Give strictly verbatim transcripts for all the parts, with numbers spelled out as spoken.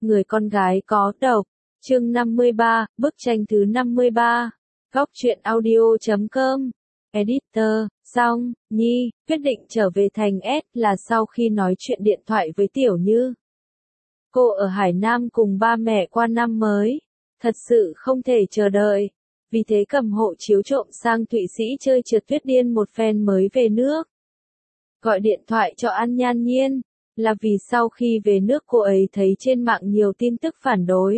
Người con gái có độc. Chương năm mươi ba, bức tranh thứ năm mươi ba. Góc truyện audio chấm com. Editor, xong, Nhi, quyết định trở về thành S là sau khi nói chuyện điện thoại với Tiểu Như. Cô ở Hải Nam cùng ba mẹ qua năm mới. Thật sự không thể chờ đợi. Vì thế cầm hộ chiếu trộm sang Thụy Sĩ chơi trượt tuyết điên một phen mới về nước. Gọi điện thoại cho An Nhan Nhiên, là vì sau khi về nước cô ấy thấy trên mạng nhiều tin tức phản đối.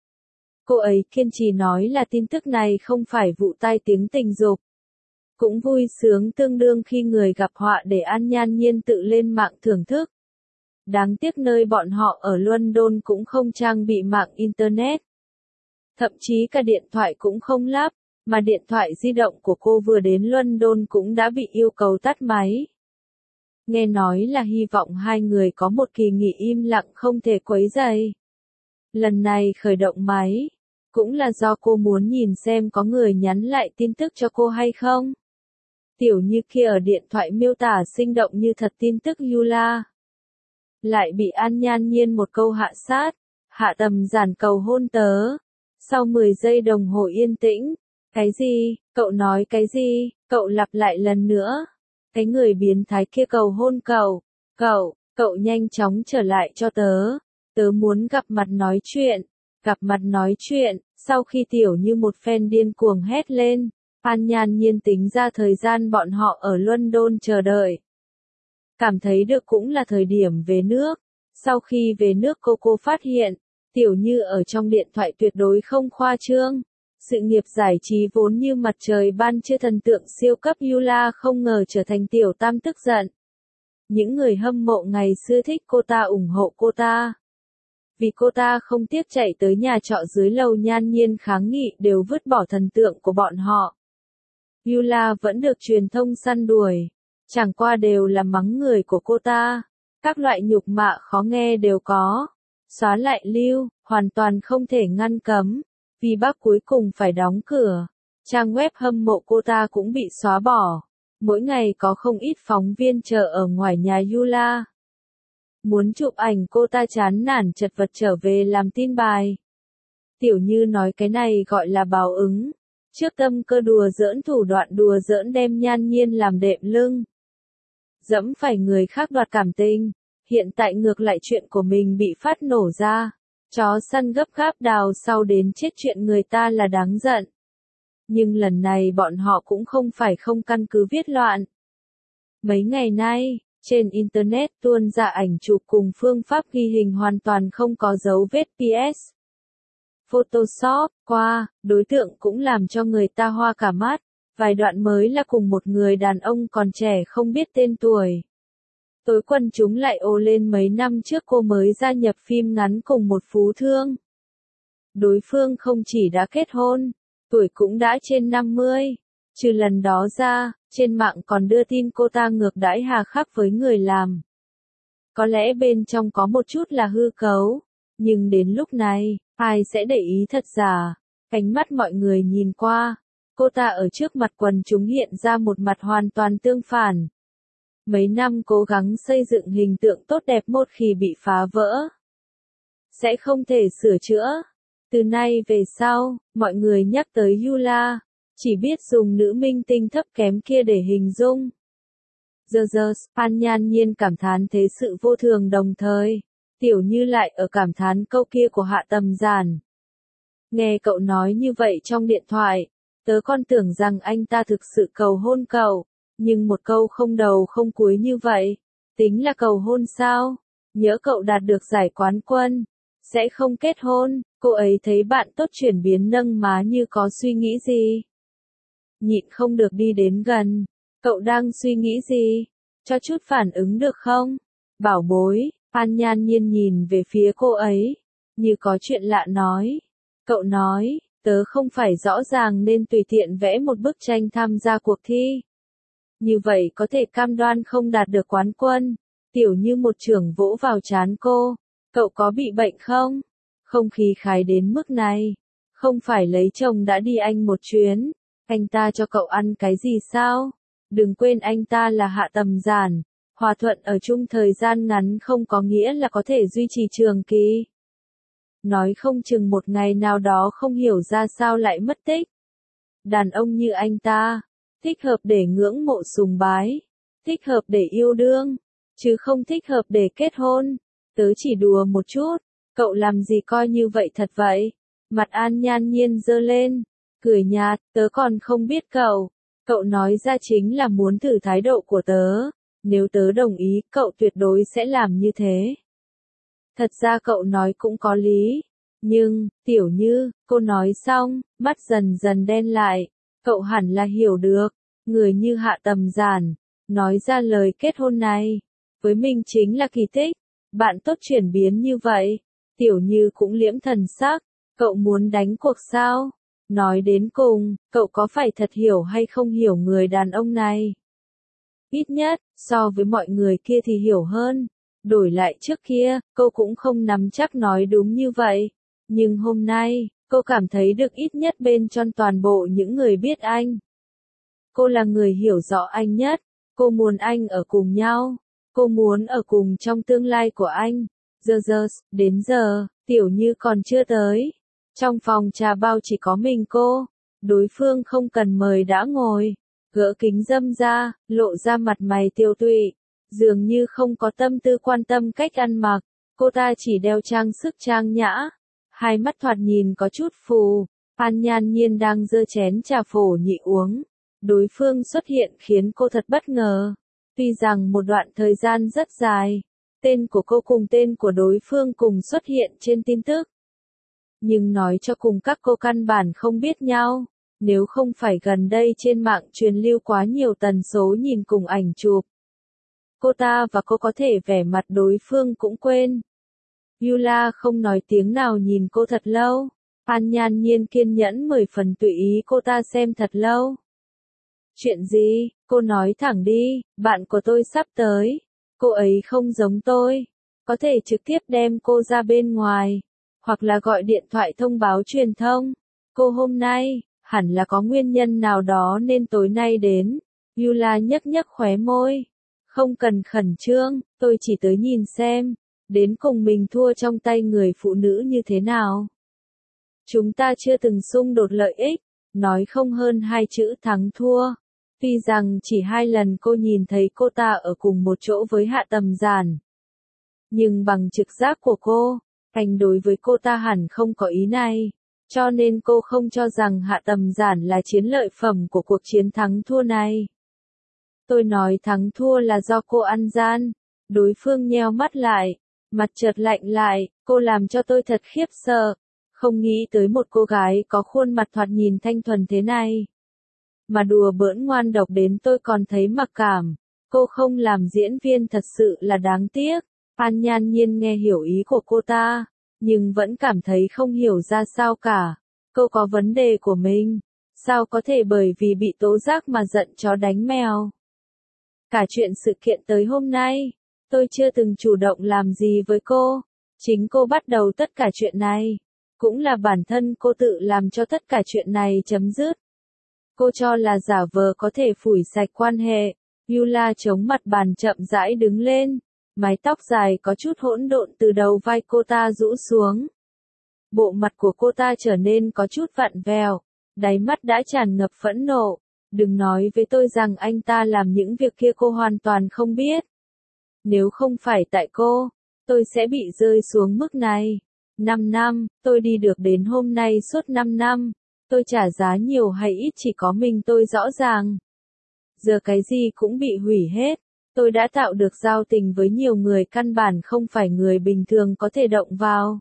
Cô ấy kiên trì nói là tin tức này không phải vụ tai tiếng tình dục. Cũng vui sướng tương đương khi người gặp họa để An Nhan Nhiên tự lên mạng thưởng thức. Đáng tiếc nơi bọn họ ở London cũng không trang bị mạng Internet. Thậm chí cả điện thoại cũng không lắp, mà điện thoại di động của cô vừa đến London cũng đã bị yêu cầu tắt máy. Nghe nói là hy vọng hai người có một kỳ nghỉ im lặng không thể quấy rầy. Lần này khởi động máy, cũng là do cô muốn nhìn xem có người nhắn lại tin tức cho cô hay không. Tiểu Như kia ở điện thoại miêu tả sinh động như thật tin tức Yula. Lại bị An Nhan Nhiên một câu hạ sát, hạ tầm giản cầu hôn tớ. Sau mười giây đồng hồ yên tĩnh, cái gì, cậu nói cái gì, cậu lặp lại lần nữa. Cái người biến thái kia cầu hôn cậu, cậu, cậu nhanh chóng trở lại cho tớ. Tớ muốn gặp mặt nói chuyện, gặp mặt nói chuyện. Sau khi Tiểu Như một phen điên cuồng hét lên, An Nhan Nhiên tính ra thời gian bọn họ ở London chờ đợi. Cảm thấy được cũng là thời điểm về nước. Sau khi về nước cô cô phát hiện, Tiểu Như ở trong điện thoại tuyệt đối không khoa trương. Sự nghiệp giải trí vốn như mặt trời ban trưa thần tượng siêu cấp Yula không ngờ trở thành tiểu tam tức giận. Những người hâm mộ ngày xưa thích cô ta ủng hộ cô ta. Vì cô ta không tiếc chạy tới nhà trọ dưới lầu Nhan Nhiên kháng nghị đều vứt bỏ thần tượng của bọn họ. Yula vẫn được truyền thông săn đuổi. Chẳng qua đều là mắng người của cô ta. Các loại nhục mạ khó nghe đều có. Xóa lại lưu, hoàn toàn không thể ngăn cấm. Vì bác cuối cùng phải đóng cửa. Trang web hâm mộ cô ta cũng bị xóa bỏ. Mỗi ngày có không ít phóng viên chờ ở ngoài nhà Yula. Muốn chụp ảnh cô ta chán nản chật vật trở về làm tin bài. Tiểu Như nói cái này gọi là báo ứng. Trước tâm cơ đùa giỡn thủ đoạn đùa giỡn đem Nhan Nhiên làm đệm lưng. Dẫm phải người khác đoạt cảm tình. Hiện tại ngược lại chuyện của mình bị phát nổ ra. Chó săn gấp gáp đào sau đến chết chuyện người ta là đáng giận. Nhưng lần này bọn họ cũng không phải không căn cứ viết loạn. Mấy ngày nay, trên Internet tuôn ra ảnh chụp cùng phương pháp ghi hình hoàn toàn không có dấu vết pê ét. Photoshop, qua, đối tượng cũng làm cho người ta hoa cả mắt. Vài đoạn mới là cùng một người đàn ông còn trẻ không biết tên tuổi. Tối quần chúng lại ồ lên mấy năm trước cô mới gia nhập phim ngắn cùng một phú thương. Đối phương không chỉ đã kết hôn, tuổi cũng đã trên năm mươi. Trừ lần đó ra, trên mạng còn đưa tin cô ta ngược đãi hà khắc với người làm. Có lẽ bên trong có một chút là hư cấu, nhưng đến lúc này, ai sẽ để ý thật giả. Ánh mắt mọi người nhìn qua, cô ta ở trước mặt quần chúng hiện ra một mặt hoàn toàn tương phản. Mấy năm cố gắng xây dựng hình tượng tốt đẹp một khi bị phá vỡ. Sẽ không thể sửa chữa. Từ nay về sau, mọi người nhắc tới Yula, chỉ biết dùng nữ minh tinh thấp kém kia để hình dung. Giờ giờ, An Nhan Nhiên cảm thán thế sự vô thường đồng thời. Tiểu Như lại ở cảm thán câu kia của Hạ Tầm Giản. Nghe cậu nói như vậy trong điện thoại, tớ còn tưởng rằng anh ta thực sự cầu hôn cậu. Nhưng một câu không đầu không cuối như vậy, tính là cầu hôn sao? Nhớ cậu đạt được giải quán quân, sẽ không kết hôn. Cô ấy thấy bạn tốt chuyển biến nâng má như có suy nghĩ gì. Nhịn không được đi đến gần. Cậu đang suy nghĩ gì? Cho chút phản ứng được không? Bảo bối, An Nhan Nhiên nhìn về phía cô ấy, như có chuyện lạ nói. Cậu nói, tớ không phải rõ ràng nên tùy tiện vẽ một bức tranh tham gia cuộc thi. Như vậy có thể cam đoan không đạt được quán quân. Tiểu Như một chưởng vỗ vào trán cô. Cậu có bị bệnh không? Không khí khái đến mức này. Không phải lấy chồng đã đi Anh một chuyến. Anh ta cho cậu ăn cái gì sao? Đừng quên anh ta là Hạ Tầm Giản. Hòa thuận ở chung thời gian ngắn không có nghĩa là có thể duy trì trường kỳ. nói không chừng một ngày nào đó không hiểu ra sao lại mất tích. Đàn ông như anh ta, thích hợp để ngưỡng mộ sùng bái, thích hợp để yêu đương, chứ không thích hợp để kết hôn. Tớ chỉ đùa một chút, cậu làm gì coi như vậy thật vậy? Mặt An Nhan Nhiên giơ lên, cười nhạt, tớ còn không biết cậu. Cậu nói ra chính là muốn thử thái độ của tớ. Nếu tớ đồng ý, cậu tuyệt đối sẽ làm như thế. Thật ra cậu nói cũng có lý. Nhưng, Tiểu Như, cô nói xong, mắt dần dần đen lại. Cậu hẳn là hiểu được, người như Hạ Tầm Giản, nói ra lời kết hôn này, với mình chính là kỳ tích. Bạn tốt chuyển biến như vậy. Tiểu Như cũng liễm thần sắc, cậu muốn đánh cuộc sao? Nói đến cùng, cậu có phải thật hiểu hay không hiểu người đàn ông này? Ít nhất, so với mọi người kia thì hiểu hơn. Đổi lại trước kia, cô cũng không nắm chắc nói đúng như vậy. Nhưng hôm nay, cô cảm thấy được ít nhất bên trong toàn bộ những người biết anh. Cô là người hiểu rõ anh nhất. Cô muốn anh ở cùng nhau. Cô muốn ở cùng trong tương lai của anh. Giờ giờ, đến giờ, Tiểu Như còn chưa tới. Trong phòng trà bao chỉ có mình cô. Đối phương không cần mời đã ngồi. Gỡ kính dâm ra, lộ ra mặt mày tiêu tụy. Dường như không có tâm tư quan tâm cách ăn mặc. Cô ta chỉ đeo trang sức trang nhã. Hai mắt thoạt nhìn có chút phù. An Nhan Nhiên đang giơ chén trà phổ nhị uống. Đối phương xuất hiện khiến cô thật bất ngờ. Tuy rằng một đoạn thời gian rất dài, tên của cô cùng tên của đối phương cùng xuất hiện trên tin tức. Nhưng nói cho cùng các cô căn bản không biết nhau. Nếu không phải gần đây trên mạng truyền lưu quá nhiều tần số nhìn cùng ảnh chụp. Cô ta và cô có thể vẻ mặt đối phương cũng quên. Yula không nói tiếng nào nhìn cô thật lâu. An Nhan Nhiên kiên nhẫn mười phần tùy ý cô ta xem thật lâu. Chuyện gì? Cô nói thẳng đi, bạn của tôi sắp tới. Cô ấy không giống tôi. Có thể trực tiếp đem cô ra bên ngoài. Hoặc là gọi điện thoại thông báo truyền thông. Cô hôm nay, hẳn là có nguyên nhân nào đó nên tối nay đến. Yula nhấc nhấc khóe môi. Không cần khẩn trương, tôi chỉ tới nhìn xem. Đến cùng mình thua trong tay người phụ nữ như thế nào. Chúng ta chưa từng xung đột lợi ích. Nói không hơn hai chữ thắng thua. Tuy rằng chỉ hai lần cô nhìn thấy cô ta ở cùng một chỗ với Hạ Tầm Giản. Nhưng bằng trực giác của cô, anh đối với cô ta hẳn không có ý này. Cho nên cô không cho rằng Hạ Tầm Giản là chiến lợi phẩm của cuộc chiến thắng thua này. Tôi nói thắng thua là do cô ăn gian. Đối phương nheo mắt lại, mặt chợt lạnh lại, cô làm cho tôi thật khiếp sợ. Không nghĩ tới một cô gái có khuôn mặt thoạt nhìn thanh thuần thế này. Mà đùa bỡn ngoan độc đến tôi còn thấy mặc cảm. Cô không làm diễn viên thật sự là đáng tiếc. An Nhan Nhiên nghe hiểu ý của cô ta, nhưng vẫn cảm thấy không hiểu ra sao cả. Cô có vấn đề của mình. Sao có thể bởi vì bị tố giác mà giận chó đánh mèo? Cả chuyện sự kiện tới hôm nay, tôi chưa từng chủ động làm gì với cô. Chính cô bắt đầu tất cả chuyện này. Cũng là bản thân cô tự làm cho tất cả chuyện này chấm dứt. Cô cho là giả vờ có thể phủi sạch quan hệ. Yula chống mặt bàn chậm rãi đứng lên. Mái tóc dài có chút hỗn độn từ đầu vai cô ta rũ xuống. Bộ mặt của cô ta trở nên có chút vặn vẹo. Đáy mắt đã tràn ngập phẫn nộ. Đừng nói với tôi rằng anh ta làm những việc kia cô hoàn toàn không biết. Nếu không phải tại cô, tôi sẽ bị rơi xuống mức này. Năm năm, tôi đi được đến hôm nay suốt năm năm. Tôi trả giá nhiều hay ít chỉ có mình tôi rõ ràng. Giờ cái gì cũng bị hủy hết. Tôi đã tạo được giao tình với nhiều người căn bản không phải người bình thường có thể động vào.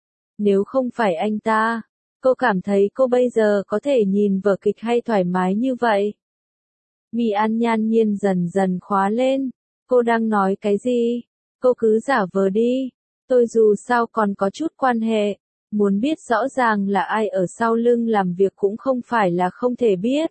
Nếu không phải anh ta, cô cảm thấy cô bây giờ có thể nhìn vở kịch hay thoải mái như vậy. Mi An Nhan Nhiên dần dần khóa lên. Cô đang nói cái gì? Cô cứ giả vờ đi. Tôi dù sao còn có chút quan hệ. Muốn biết rõ ràng là ai ở sau lưng làm việc cũng không phải là không thể biết.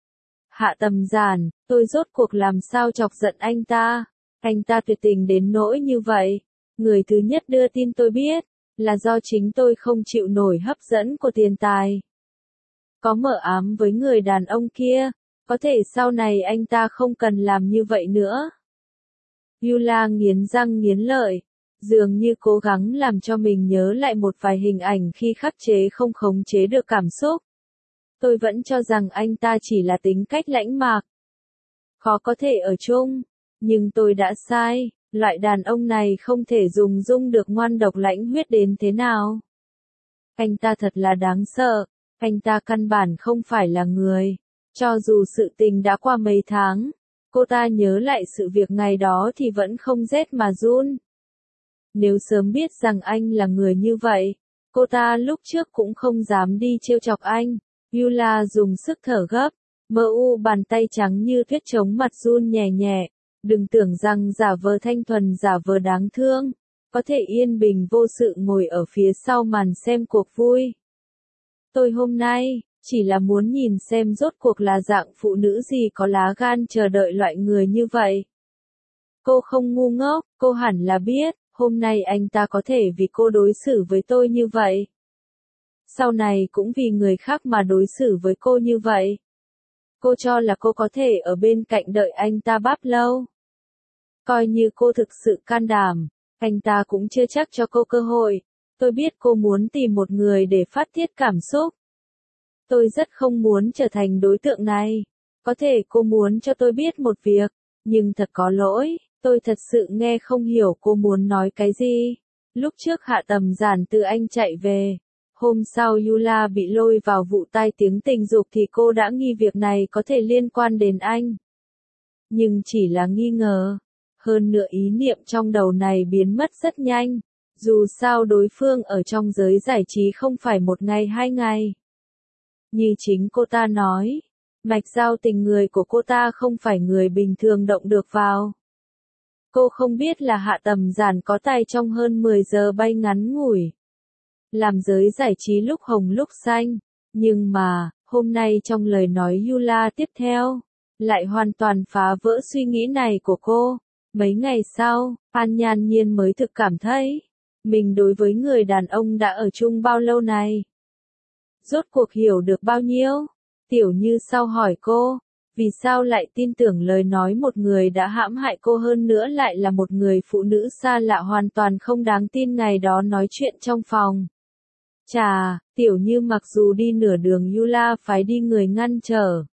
Hạ Tầm Giản, tôi rốt cuộc làm sao chọc giận anh ta. Anh ta tuyệt tình đến nỗi như vậy. Người thứ nhất đưa tin tôi biết, là do chính tôi không chịu nổi hấp dẫn của tiền tài. Có mờ ám với người đàn ông kia, có thể sau này anh ta không cần làm như vậy nữa. Yula nghiến răng nghiến lợi, dường như cố gắng làm cho mình nhớ lại một vài hình ảnh khi khắc chế không khống chế được cảm xúc. Tôi vẫn cho rằng anh ta chỉ là tính cách lãnh mạc, khó có thể ở chung, nhưng tôi đã sai, loại đàn ông này không thể dùng dung được ngoan độc lãnh huyết đến thế nào. Anh ta thật là đáng sợ, anh ta căn bản không phải là người. Cho dù sự tình đã qua mấy tháng, cô ta nhớ lại sự việc ngày đó thì vẫn không rét mà run. Nếu sớm biết rằng anh là người như vậy, cô ta lúc trước cũng không dám đi trêu chọc anh. Yula dùng sức thở gấp, mơ u bàn tay trắng như tuyết chống mặt run nhẹ nhẹ. Đừng tưởng rằng giả vờ thanh thuần giả vờ đáng thương, có thể yên bình vô sự ngồi ở phía sau màn xem cuộc vui. Tôi hôm nay, chỉ là muốn nhìn xem rốt cuộc là dạng phụ nữ gì có lá gan chờ đợi loại người như vậy. Cô không ngu ngốc, cô hẳn là biết, hôm nay anh ta có thể vì cô đối xử với tôi như vậy. Sau này cũng vì người khác mà đối xử với cô như vậy. Cô cho là cô có thể ở bên cạnh đợi anh ta báp lâu. Coi như cô thực sự can đảm, anh ta cũng chưa chắc cho cô cơ hội. Tôi biết cô muốn tìm một người để phát tiết cảm xúc. Tôi rất không muốn trở thành đối tượng này. Có thể cô muốn cho tôi biết một việc, nhưng thật có lỗi, tôi thật sự nghe không hiểu cô muốn nói cái gì. Lúc trước Hạ Tầm Giản từ Anh chạy về. Hôm sau Yula bị lôi vào vụ tai tiếng tình dục thì cô đã nghi việc này có thể liên quan đến anh. Nhưng chỉ là nghi ngờ. Hơn nữa ý niệm trong đầu này biến mất rất nhanh. Dù sao đối phương ở trong giới giải trí không phải một ngày hai ngày. Như chính cô ta nói, mạch giao tình người của cô ta không phải người bình thường động được vào. Cô không biết là Hạ Tầm Giản có tài trong hơn mười giờ bay ngắn ngủi. Làm giới giải trí lúc hồng lúc xanh, nhưng mà, hôm nay trong lời nói Yula tiếp theo, lại hoàn toàn phá vỡ suy nghĩ này của cô. Mấy ngày sau, An Nhan Nhiên mới thực cảm thấy, mình đối với người đàn ông đã ở chung bao lâu này. Rốt cuộc hiểu được bao nhiêu? Tiểu Như sau hỏi cô, vì sao lại tin tưởng lời nói một người đã hãm hại cô hơn nữa lại là một người phụ nữ xa lạ hoàn toàn không đáng tin ngày đó nói chuyện trong phòng. Chà, Tiểu Như mặc dù đi nửa đường Yula phái đi người ngăn trở.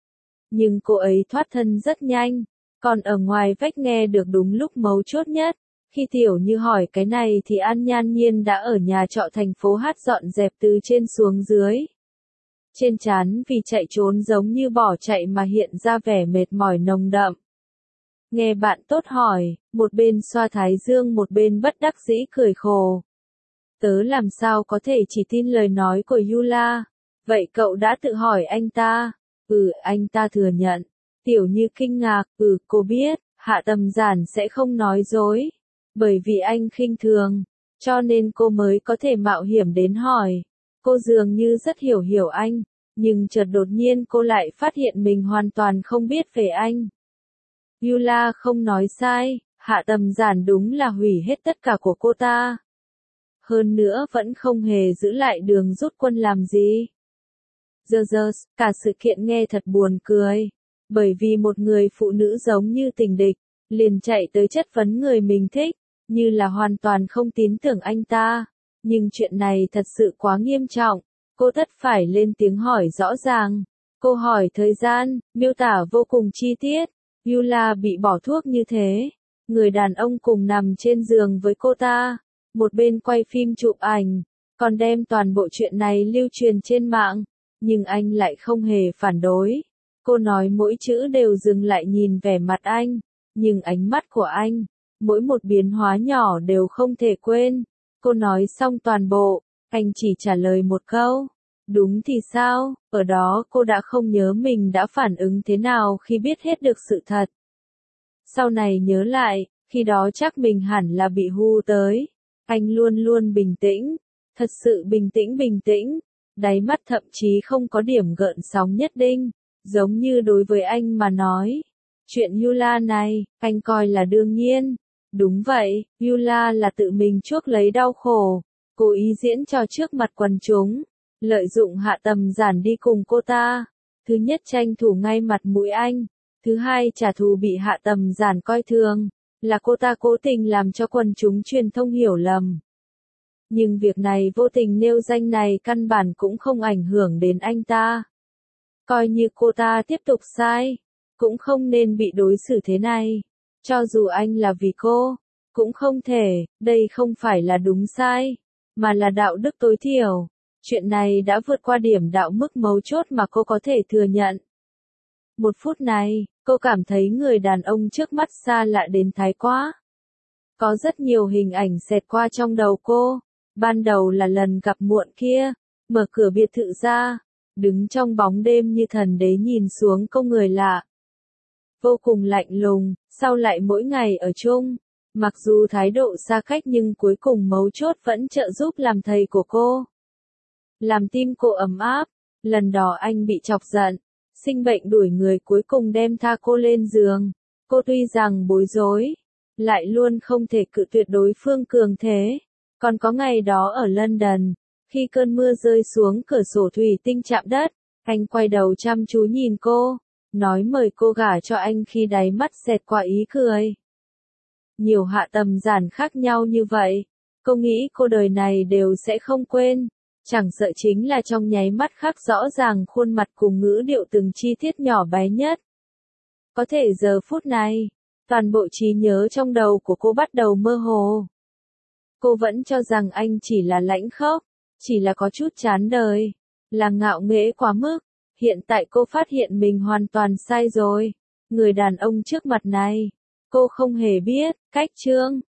Nhưng cô ấy thoát thân rất nhanh, còn ở ngoài vách nghe được đúng lúc mấu chốt nhất. Khi Tiểu Như hỏi cái này thì An Nhan Nhiên đã ở nhà trọ thành phố hát dọn dẹp từ trên xuống dưới. Trên trán vì chạy trốn giống như bỏ chạy mà hiện ra vẻ mệt mỏi nồng đậm. Nghe bạn tốt hỏi, một bên xoa thái dương một bên bất đắc dĩ cười khổ. Tớ làm sao có thể chỉ tin lời nói của Yula? Vậy cậu đã tự hỏi anh ta? Ừ, anh ta thừa nhận. Tiểu Như kinh ngạc, ừ, cô biết, Hạ Tầm Giản sẽ không nói dối. Bởi vì anh khinh thường, cho nên cô mới có thể mạo hiểm đến hỏi. Cô dường như rất hiểu hiểu anh, nhưng chợt đột nhiên cô lại phát hiện mình hoàn toàn không biết về anh. Yula không nói sai, Hạ Tầm Giản đúng là hủy hết tất cả của cô ta. Hơn nữa vẫn không hề giữ lại đường rút quân làm gì. Giờ giờ, cả sự kiện nghe thật buồn cười. Bởi vì một người phụ nữ giống như tình địch, liền chạy tới chất vấn người mình thích, như là hoàn toàn không tin tưởng anh ta. Nhưng chuyện này thật sự quá nghiêm trọng, cô tất phải lên tiếng hỏi rõ ràng. Cô hỏi thời gian, miêu tả vô cùng chi tiết. Yula bị bỏ thuốc như thế. Người đàn ông cùng nằm trên giường với cô ta. Một bên quay phim chụp ảnh, còn đem toàn bộ chuyện này lưu truyền trên mạng. Nhưng anh lại không hề phản đối. Cô nói mỗi chữ đều dừng lại nhìn vẻ mặt anh. Nhưng ánh mắt của anh, mỗi một biến hóa nhỏ đều không thể quên. Cô nói xong toàn bộ, anh chỉ trả lời một câu. Đúng thì sao, ở đó cô đã không nhớ mình đã phản ứng thế nào khi biết hết được sự thật. Sau này nhớ lại, khi đó chắc mình hẳn là bị hu tới. Anh luôn luôn bình tĩnh, thật sự bình tĩnh bình tĩnh, đáy mắt thậm chí không có điểm gợn sóng nhất định, giống như đối với anh mà nói. Chuyện Yula này, anh coi là đương nhiên. Đúng vậy, Yula là tự mình chuốc lấy đau khổ, cố ý diễn trò trước mặt quần chúng, lợi dụng Hạ Tầm Giản đi cùng cô ta. Thứ nhất tranh thủ ngay mặt mũi anh, thứ hai trả thù bị Hạ Tầm Giản coi thường. là cô ta cố tình làm cho quần chúng truyền thông hiểu lầm. Nhưng việc này vô tình nêu danh này căn bản cũng không ảnh hưởng đến anh ta. Coi như cô ta tiếp tục sai, cũng không nên bị đối xử thế này. Cho dù anh là vì cô, cũng không thể, đây không phải là đúng sai, mà là đạo đức tối thiểu. Chuyện này đã vượt qua điểm đạo mức mấu chốt mà cô có thể thừa nhận. Một phút này, cô cảm thấy người đàn ông trước mắt xa lạ đến thái quá. Có rất nhiều hình ảnh xẹt qua trong đầu cô. Ban đầu là lần gặp muộn kia, mở cửa biệt thự ra, đứng trong bóng đêm như thần đế nhìn xuống cô người lạ. Vô cùng lạnh lùng, sau lại mỗi ngày ở chung, mặc dù thái độ xa cách nhưng cuối cùng mấu chốt vẫn trợ giúp làm thầy của cô. Làm tim cô ấm áp, lần đó anh bị chọc giận, sinh bệnh đuổi người cuối cùng đem tha cô lên giường. Cô tuy rằng bối rối, lại luôn không thể cự tuyệt đối phương cường thế. Còn có ngày đó ở London, khi cơn mưa rơi xuống cửa sổ thủy tinh chạm đất, anh quay đầu chăm chú nhìn cô, nói mời cô gả cho anh khi đáy mắt xẹt qua ý cười. Nhiều hạ tầm giản khác nhau như vậy, cô nghĩ cô đời này đều sẽ không quên, chẳng sợ chính là trong nháy mắt khắc rõ ràng khuôn mặt cùng ngữ điệu từng chi tiết nhỏ bé nhất. Có thể giờ phút này, toàn bộ trí nhớ trong đầu của cô bắt đầu mơ hồ. Cô vẫn cho rằng anh chỉ là lãnh khốc, chỉ là có chút chán đời, là ngạo nghễ quá mức. Hiện tại cô phát hiện mình hoàn toàn sai rồi. Người đàn ông trước mặt này, cô không hề biết, cách chương.